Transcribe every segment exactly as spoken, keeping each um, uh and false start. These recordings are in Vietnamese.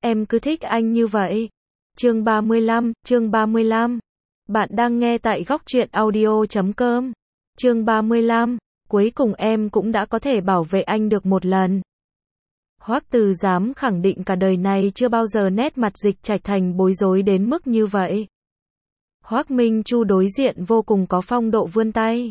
Em cứ thích anh như vậy. Chương ba mươi lăm, chương ba mươi lăm. Bạn đang nghe tại góc truyện audio chấm com. Chương ba mươi lăm, cuối cùng em cũng đã có thể bảo vệ anh được một lần. Hoắc Từ dám khẳng định cả đời này chưa bao giờ nét mặt Dịch Trạch Thành bối rối đến mức như vậy. Hoắc Minh Chu đối diện vô cùng có phong độ vươn tay.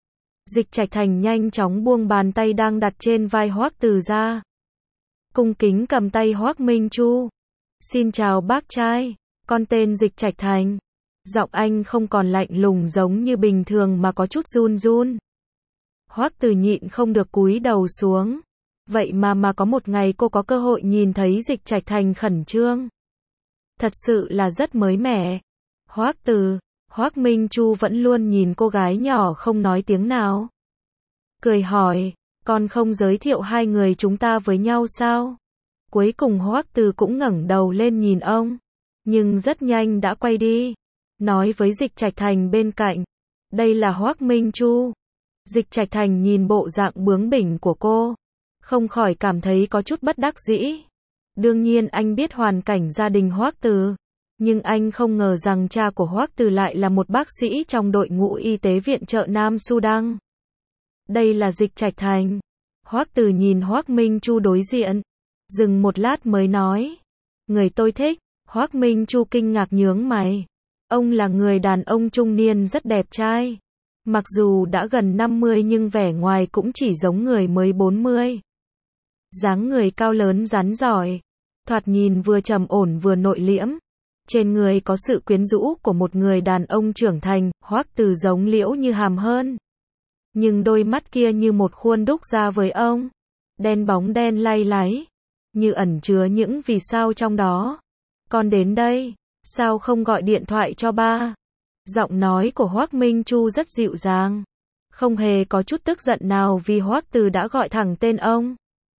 Dịch Trạch Thành nhanh chóng buông bàn tay đang đặt trên vai Hoắc Từ ra. Cung kính cầm tay Hoắc Minh Chu. Xin chào bác trai, con tên Dịch Trạch Thành. Giọng anh không còn lạnh lùng giống như bình thường mà có chút run run. Hoắc Từ nhịn không được cúi đầu xuống. Vậy mà mà có một ngày cô có cơ hội nhìn thấy Dịch Trạch Thành khẩn trương. Thật sự là rất mới mẻ. Hoắc Từ, Hoắc Minh Chu vẫn luôn nhìn cô gái nhỏ không nói tiếng nào. Cười hỏi, con không giới thiệu hai người chúng ta với nhau sao? Cuối cùng Hoắc Từ cũng ngẩng đầu lên nhìn ông, nhưng rất nhanh đã quay đi, nói với Dịch Trạch Thành bên cạnh, đây là Hoắc Minh Chu. Dịch Trạch Thành nhìn bộ dạng bướng bỉnh của cô, không khỏi cảm thấy có chút bất đắc dĩ. Đương nhiên anh biết hoàn cảnh gia đình Hoắc Từ, nhưng anh không ngờ rằng cha của Hoắc Từ lại là một bác sĩ trong đội ngũ y tế viện trợ Nam Sudan. Đây là Dịch Trạch Thành. Hoắc Từ nhìn Hoắc Minh Chu đối diện, dừng một lát mới nói, người tôi thích. Hoắc Minh Chu kinh ngạc nhướng mày. Ông là người đàn ông trung niên rất đẹp trai. Mặc dù đã gần năm mươi nhưng vẻ ngoài cũng chỉ giống người mới bốn mươi. Dáng người cao lớn rắn giỏi, thoạt nhìn vừa trầm ổn vừa nội liễm. Trên người có sự quyến rũ của một người đàn ông trưởng thành. Hoắc Từ giống Liễu Như Hàm hơn. Nhưng đôi mắt kia như một khuôn đúc ra với ông. Đen bóng đen lay láy, như ẩn chứa những vì sao trong đó. Con đến đây, sao không gọi điện thoại cho ba? Giọng nói của Hoắc Minh Chu rất dịu dàng, không hề có chút tức giận nào vì Hoắc Từ đã gọi thẳng tên ông.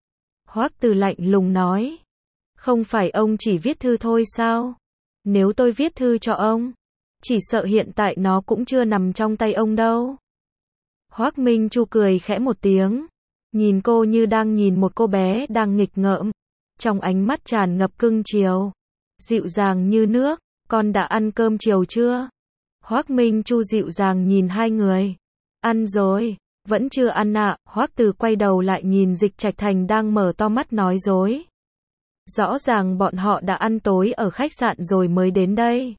Hoắc Từ lạnh lùng nói, không phải ông chỉ viết thư thôi sao? Nếu tôi viết thư cho ông, chỉ sợ hiện tại nó cũng chưa nằm trong tay ông đâu. Hoắc Minh Chu cười khẽ một tiếng, nhìn cô như đang nhìn một cô bé đang nghịch ngợm, trong ánh mắt tràn ngập cưng chiều, dịu dàng như nước. Con đã ăn cơm chiều chưa? Hoắc Minh Chu dịu dàng nhìn hai người. Ăn rồi. Vẫn chưa ăn ạ. À. Hoắc Từ quay đầu lại nhìn Dịch Trạch Thành đang mở to mắt nói dối. Rõ ràng bọn họ đã ăn tối ở khách sạn rồi mới đến đây.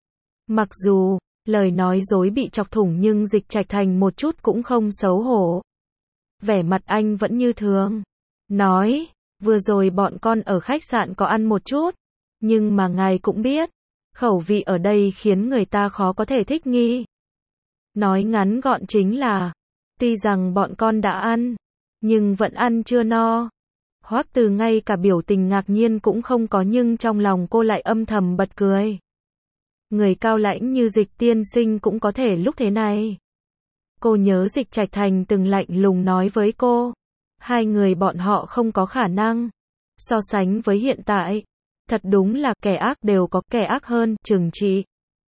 Mặc dù lời nói dối bị chọc thủng nhưng Dịch Trạch Thành một chút cũng không xấu hổ. Vẻ mặt anh vẫn như thường. Nói, vừa rồi bọn con ở khách sạn có ăn một chút. Nhưng mà ngài cũng biết, khẩu vị ở đây khiến người ta khó có thể thích nghi. Nói ngắn gọn chính là, tuy rằng bọn con đã ăn, nhưng vẫn ăn chưa no. Hoắc Từ ngay cả biểu tình ngạc nhiên cũng không có nhưng trong lòng cô lại âm thầm bật cười. Người cao lãnh như Dịch tiên sinh cũng có thể lúc thế này. Cô nhớ Dịch Trạch Thành từng lạnh lùng nói với cô, hai người bọn họ không có khả năng. So sánh với hiện tại, thật đúng là kẻ ác đều có kẻ ác hơn, trừng trị.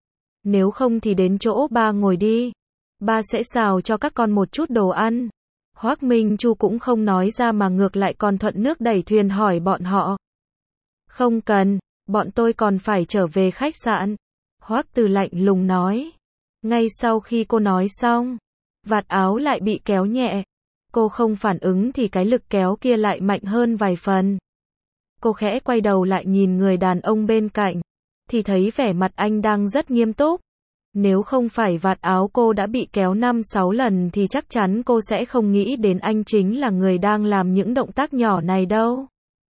Nếu không thì đến chỗ ba ngồi đi. Ba sẽ xào cho các con một chút đồ ăn. Hoắc Minh Chu cũng không nói ra mà ngược lại còn thuận nước đẩy thuyền hỏi bọn họ. Không cần, bọn tôi còn phải trở về khách sạn. Hoắc Từ lạnh lùng nói. Ngay sau khi cô nói xong, vạt áo lại bị kéo nhẹ. Cô không phản ứng thì cái lực kéo kia lại mạnh hơn vài phần. Cô khẽ quay đầu lại nhìn người đàn ông bên cạnh, thì thấy vẻ mặt anh đang rất nghiêm túc. Nếu không phải vạt áo cô đã bị kéo năm sáu lần thì chắc chắn cô sẽ không nghĩ đến anh chính là người đang làm những động tác nhỏ này đâu.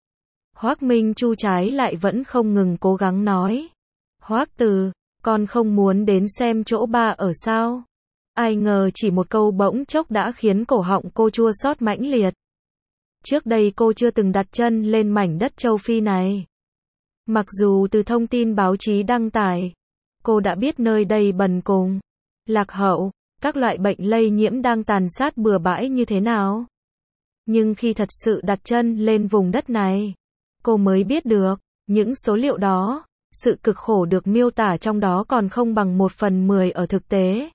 Hoắc Minh Chu trái lại vẫn không ngừng cố gắng nói. Hoắc Từ, con không muốn đến xem chỗ ba ở sao? Ai ngờ chỉ một câu bỗng chốc đã khiến cổ họng cô chua xót mãnh liệt. Trước đây cô chưa từng đặt chân lên mảnh đất châu Phi này. Mặc dù từ thông tin báo chí đăng tải, cô đã biết nơi đây bần cùng, lạc hậu, các loại bệnh lây nhiễm đang tàn sát bừa bãi như thế nào. Nhưng khi thật sự đặt chân lên vùng đất này, cô mới biết được, những số liệu đó, sự cực khổ được miêu tả trong đó còn không bằng một phần mười ở thực tế.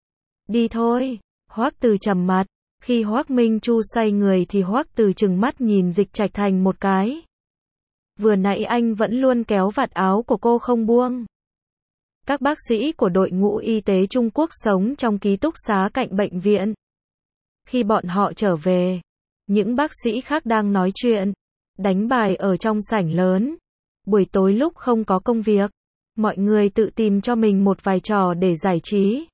Đi thôi. Hoắc Từ trầm mặt. Khi Hoắc Minh Chu xoay người thì Hoắc Từ trừng mắt nhìn Dịch Trạch Thành một cái. Vừa nãy anh vẫn luôn kéo vạt áo của cô không buông. Các bác sĩ của đội ngũ y tế Trung Quốc sống trong ký túc xá cạnh bệnh viện. Khi bọn họ trở về, những bác sĩ khác đang nói chuyện, đánh bài ở trong sảnh lớn. Buổi tối lúc không có công việc, mọi người tự tìm cho mình một vài trò để giải trí.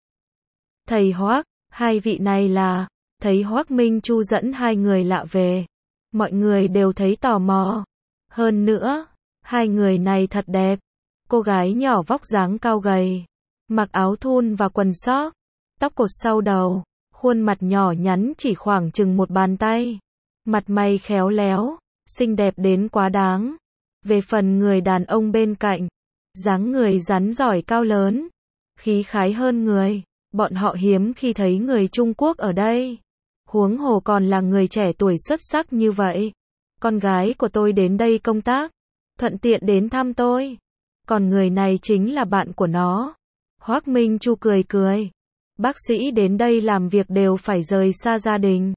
Thầy Hoắc, hai vị này là, thấy Hoắc Minh Chu dẫn hai người lạ về. Mọi người đều thấy tò mò. Hơn nữa, hai người này thật đẹp. Cô gái nhỏ vóc dáng cao gầy, mặc áo thun và quần sóc, tóc cột sau đầu, khuôn mặt nhỏ nhắn chỉ khoảng chừng một bàn tay. Mặt mày khéo léo, xinh đẹp đến quá đáng. Về phần người đàn ông bên cạnh, dáng người rắn giỏi cao lớn, khí khái hơn người. Bọn họ hiếm khi thấy người Trung Quốc ở đây. Huống hồ còn là người trẻ tuổi xuất sắc như vậy. Con gái của tôi đến đây công tác, thuận tiện đến thăm tôi. Còn người này chính là bạn của nó. Hoắc Minh Chu cười cười. Bác sĩ đến đây làm việc đều phải rời xa gia đình.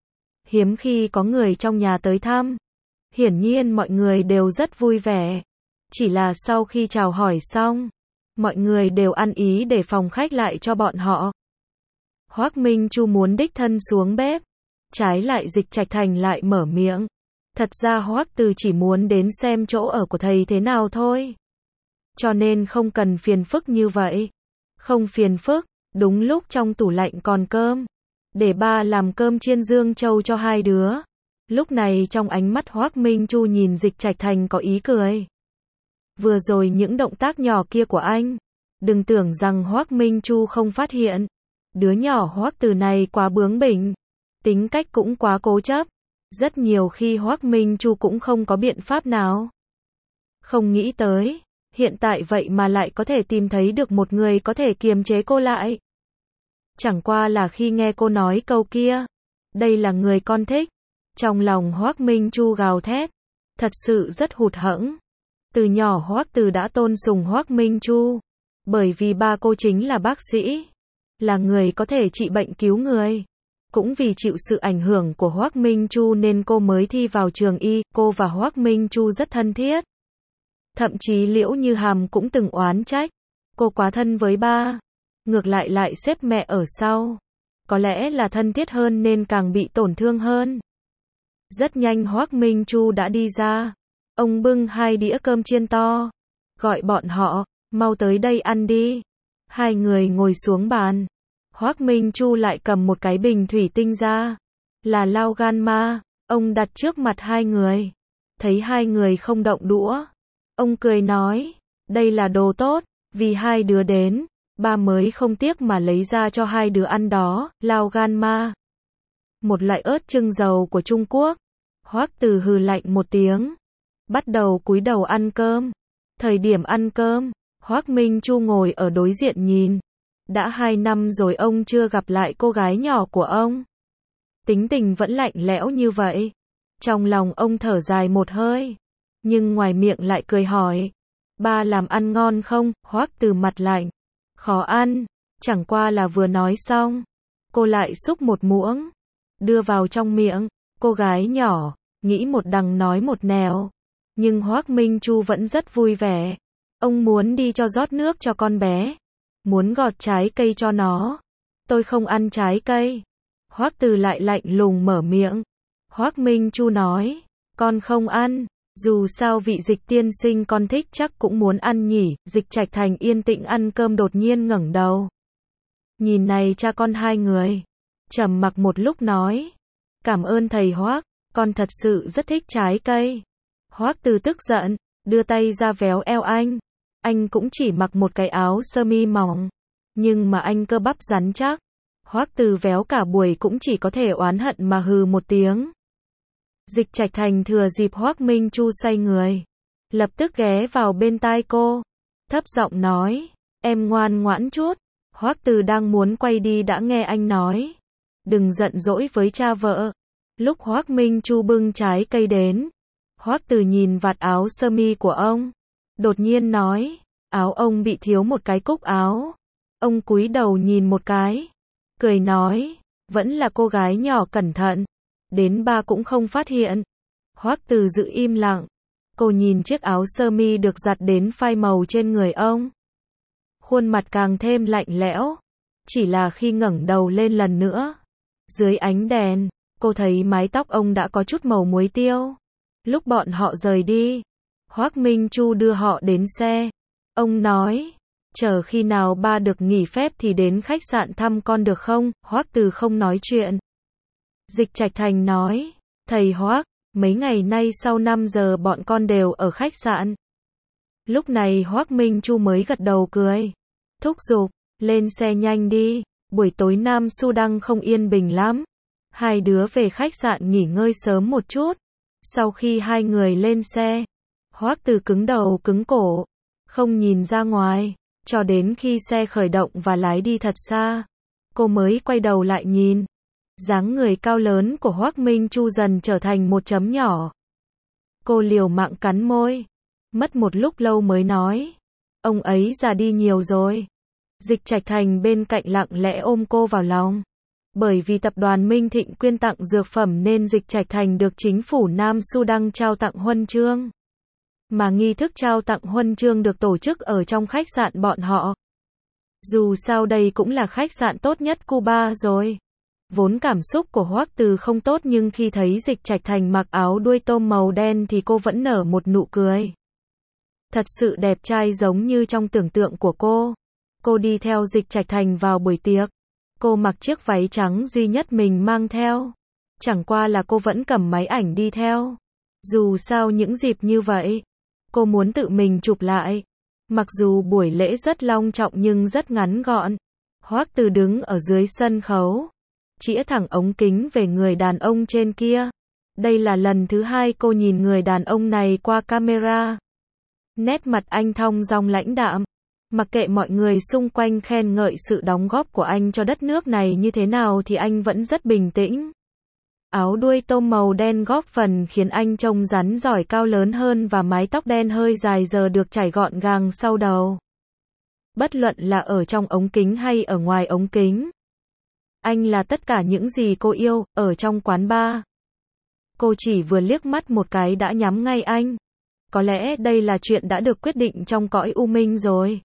Hiếm khi có người trong nhà tới thăm. Hiển nhiên mọi người đều rất vui vẻ. Chỉ là sau khi chào hỏi xong, mọi người đều ăn ý để phòng khách lại cho bọn họ. Hoắc Minh Chu muốn đích thân xuống bếp. Trái lại Dịch Trạch Thành lại mở miệng. Thật ra Hoắc Từ chỉ muốn đến xem chỗ ở của thầy thế nào thôi. Cho nên không cần phiền phức như vậy. Không phiền phức, đúng lúc trong tủ lạnh còn cơm. Để ba làm cơm chiên dương châu cho hai đứa. Lúc này trong ánh mắt Hoắc Minh Chu nhìn Dịch Trạch Thành có ý cười. Vừa rồi những động tác nhỏ kia của anh, đừng tưởng rằng Hoắc Minh Chu không phát hiện. Đứa nhỏ Hoắc Từ này quá bướng bỉnh, tính cách cũng quá cố chấp. Rất nhiều khi Hoắc Minh Chu cũng không có biện pháp nào. Không nghĩ tới, hiện tại vậy mà lại có thể tìm thấy được một người có thể kiềm chế cô lại. Chẳng qua là khi nghe cô nói câu kia, đây là người con thích. Trong lòng Hoắc Minh Chu gào thét, thật sự rất hụt hẫng. Từ nhỏ Hoắc Từ đã tôn sùng Hoắc Minh Chu, bởi vì ba cô chính là bác sĩ, là người có thể trị bệnh cứu người. Cũng vì chịu sự ảnh hưởng của Hoắc Minh Chu nên cô mới thi vào trường y, cô và Hoắc Minh Chu rất thân thiết. Thậm chí Liễu Như Hàm cũng từng oán trách, cô quá thân với ba, ngược lại lại xếp mẹ ở sau. Có lẽ là thân thiết hơn nên càng bị tổn thương hơn. Rất nhanh Hoắc Minh Chu đã đi ra. Ông bưng hai đĩa cơm chiên to, gọi bọn họ, mau tới đây ăn đi. Hai người ngồi xuống bàn. Hoắc Minh Chu lại cầm một cái bình thủy tinh ra, là lao gan ma, ông đặt trước mặt hai người. Thấy hai người không động đũa, ông cười nói, đây là đồ tốt, vì hai đứa đến, ba mới không tiếc mà lấy ra cho hai đứa ăn đó, lao gan ma. Một loại ớt trưng dầu của Trung Quốc. Hoắc Từ hừ lạnh một tiếng, bắt đầu cúi đầu ăn cơm. Thời điểm ăn cơm, Hoắc Minh Chu ngồi ở đối diện nhìn. Đã hai năm rồi ông chưa gặp lại cô gái nhỏ của ông. Tính tình vẫn lạnh lẽo như vậy. Trong lòng ông thở dài một hơi, nhưng ngoài miệng lại cười hỏi, ba làm ăn ngon không? Hoắc Từ mặt lạnh, khó ăn. Chẳng qua là vừa nói xong, cô lại xúc một muỗng, đưa vào trong miệng. Cô gái nhỏ, nghĩ một đằng nói một nẻo. Nhưng Hoắc Minh Chu vẫn rất vui vẻ. Ông muốn đi cho rót nước cho con bé. Muốn gọt trái cây cho nó. Tôi không ăn trái cây. Hoắc Từ lại lạnh lùng mở miệng. Hoắc Minh Chu nói, con không ăn. Dù sao vị Dịch tiên sinh con thích chắc cũng muốn ăn nhỉ. Dịch Trạch Thành yên tĩnh ăn cơm đột nhiên ngẩng đầu. Nhìn này cha con hai người. Trầm mặc một lúc nói, cảm ơn thầy Hoắc, con thật sự rất thích trái cây. Hoắc Từ tức giận, đưa tay ra véo eo anh. Anh cũng chỉ mặc một cái áo sơ mi mỏng, nhưng mà anh cơ bắp rắn chắc. Hoắc Từ véo cả buổi cũng chỉ có thể oán hận mà hừ một tiếng. Dịch Trạch Thành thừa dịp Hoắc Minh Chu say người, lập tức ghé vào bên tai cô, thấp giọng nói, em ngoan ngoãn chút. Hoắc Từ đang muốn quay đi đã nghe anh nói, đừng giận dỗi với cha vợ. Lúc Hoắc Minh Chu bưng trái cây đến, Hoắc Từ nhìn vạt áo sơ mi của ông, đột nhiên nói, áo ông bị thiếu một cái cúc áo. Ông cúi đầu nhìn một cái, cười nói, vẫn là cô gái nhỏ cẩn thận, đến ba cũng không phát hiện. Hoắc Từ giữ im lặng, Cô nhìn chiếc áo sơ mi được giặt đến phai màu trên người ông. Khuôn mặt càng thêm lạnh lẽo. Chỉ là khi ngẩng đầu lên lần nữa, dưới ánh đèn, cô thấy mái tóc ông đã có chút màu muối tiêu. Lúc bọn họ rời đi, Hoắc Minh Chu đưa họ đến xe. Ông nói, chờ khi nào ba được nghỉ phép thì đến khách sạn thăm con được không? Hoắc Từ không nói chuyện. Dịch Trạch Thành nói, thầy Hoắc, mấy ngày nay sau năm giờ bọn con đều ở khách sạn. Lúc này Hoắc Minh Chu mới gật đầu cười. Thúc giục, lên xe nhanh đi, buổi tối Nam Sudan không yên bình lắm. Hai đứa về khách sạn nghỉ ngơi sớm một chút. Sau khi hai người lên xe, Hoắc Từ cứng đầu cứng cổ, không nhìn ra ngoài, cho đến khi xe khởi động và lái đi thật xa, cô mới quay đầu lại nhìn. Dáng người cao lớn của Hoắc Minh Chu dần trở thành một chấm nhỏ. Cô liều mạng cắn môi, mất một lúc lâu mới nói, ông ấy già đi nhiều rồi. Dịch Trạch Thành bên cạnh lặng lẽ ôm cô vào lòng. Bởi vì tập đoàn Minh Thịnh quyên tặng dược phẩm nên Dịch Trạch Thành được chính phủ Nam Sudan trao tặng huân chương. Mà nghi thức trao tặng huân chương được tổ chức ở trong khách sạn bọn họ. Dù sao đây cũng là khách sạn tốt nhất Cuba rồi. Vốn cảm xúc của Hoắc Từ không tốt nhưng khi thấy Dịch Trạch Thành mặc áo đuôi tôm màu đen thì cô vẫn nở một nụ cười. Thật sự đẹp trai giống như trong tưởng tượng của cô. Cô đi theo Dịch Trạch Thành vào buổi tiệc. Cô mặc chiếc váy trắng duy nhất mình mang theo. Chẳng qua là cô vẫn cầm máy ảnh đi theo. Dù sao những dịp như vậy, cô muốn tự mình chụp lại. Mặc dù buổi lễ rất long trọng nhưng rất ngắn gọn. Hoắc Từ đứng ở dưới sân khấu, chĩa thẳng ống kính về người đàn ông trên kia. Đây là lần thứ hai cô nhìn người đàn ông này qua camera. Nét mặt anh thong dong lãnh đạm. Mặc kệ mọi người xung quanh khen ngợi sự đóng góp của anh cho đất nước này như thế nào thì anh vẫn rất bình tĩnh. Áo đuôi tôm màu đen góp phần khiến anh trông rắn giỏi cao lớn hơn và mái tóc đen hơi dài giờ được chải gọn gàng sau đầu. Bất luận là ở trong ống kính hay ở ngoài ống kính, anh là tất cả những gì cô yêu, ở trong quán bar. Cô chỉ vừa liếc mắt một cái đã nhắm ngay anh. Có lẽ đây là chuyện đã được quyết định trong cõi u minh rồi.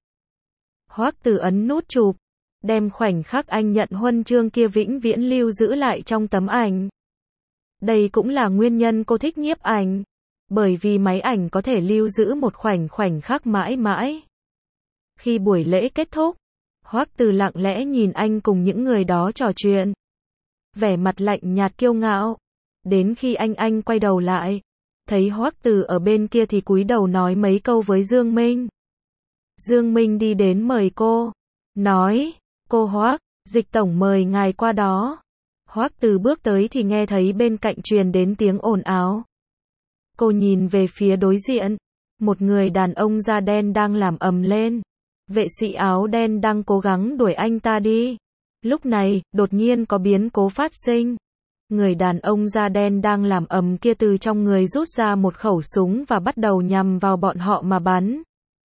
Hoắc Từ ấn nút chụp, đem khoảnh khắc anh nhận huân chương kia vĩnh viễn lưu giữ lại trong tấm ảnh. Đây cũng là nguyên nhân cô thích nhiếp ảnh. Bởi vì máy ảnh có thể lưu giữ một khoảnh khoảnh khắc mãi mãi. Khi buổi lễ kết thúc, Hoắc Từ lặng lẽ nhìn anh cùng những người đó trò chuyện. Vẻ mặt lạnh nhạt kiêu ngạo. Đến khi anh anh quay đầu lại, thấy Hoắc Từ ở bên kia thì cúi đầu nói mấy câu với Dương Minh. Dương Minh đi đến mời cô, nói, cô Hoắc, Dịch tổng mời ngài qua đó. Hoắc Từ bước tới thì nghe thấy bên cạnh truyền đến tiếng ồn ào. Cô nhìn về phía đối diện, một người đàn ông da đen đang làm ầm lên. Vệ sĩ áo đen đang cố gắng đuổi anh ta đi. Lúc này, đột nhiên có biến cố phát sinh. Người đàn ông da đen đang làm ầm kia từ trong người rút ra một khẩu súng và bắt đầu nhằm vào bọn họ mà bắn.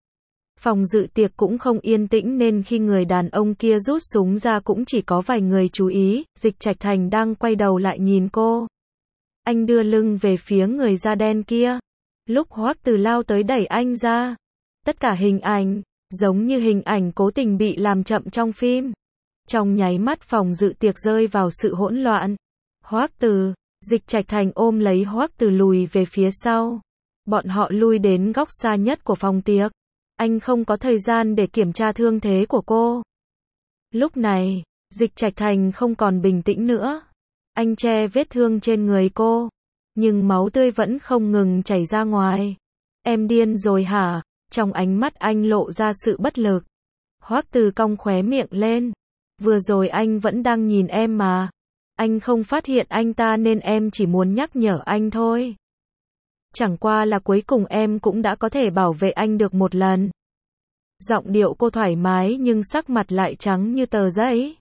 Phòng dự tiệc cũng không yên tĩnh nên khi người đàn ông kia rút súng ra cũng chỉ có vài người chú ý. Dịch Trạch Thành đang quay đầu lại nhìn cô. Anh đưa lưng về phía người da đen kia. Lúc Hoắc Từ lao tới đẩy anh ra. Tất cả hình ảnh, giống như hình ảnh cố tình bị làm chậm trong phim. Trong nháy mắt phòng dự tiệc rơi vào sự hỗn loạn. Hoắc Từ, Dịch Trạch Thành ôm lấy Hoắc Từ lùi về phía sau. Bọn họ lui đến góc xa nhất của phòng tiệc. Anh không có thời gian để kiểm tra thương thế của cô. Lúc này, Dịch Trạch Thành không còn bình tĩnh nữa. Anh che vết thương trên người cô. Nhưng máu tươi vẫn không ngừng chảy ra ngoài. Em điên rồi hả? Trong ánh mắt anh lộ ra sự bất lực. Hoắc Từ cong khóe miệng lên. Vừa rồi anh vẫn đang nhìn em mà. Anh không phát hiện anh ta nên em chỉ muốn nhắc nhở anh thôi. Chẳng qua là cuối cùng em cũng đã có thể bảo vệ anh được một lần. Giọng điệu cô thoải mái nhưng sắc mặt lại trắng như tờ giấy.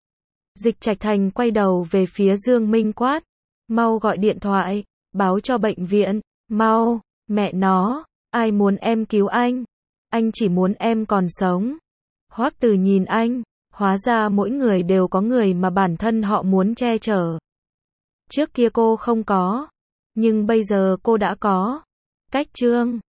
Dịch Trạch Thành quay đầu về phía Dương Minh quát. Mau gọi điện thoại, báo cho bệnh viện, mau, mẹ nó, ai muốn em cứu anh? Anh chỉ muốn em còn sống. Hoắc Từ nhìn anh, hóa ra mỗi người đều có người mà bản thân họ muốn che chở. Trước kia cô không có, nhưng bây giờ cô đã có. Cách chương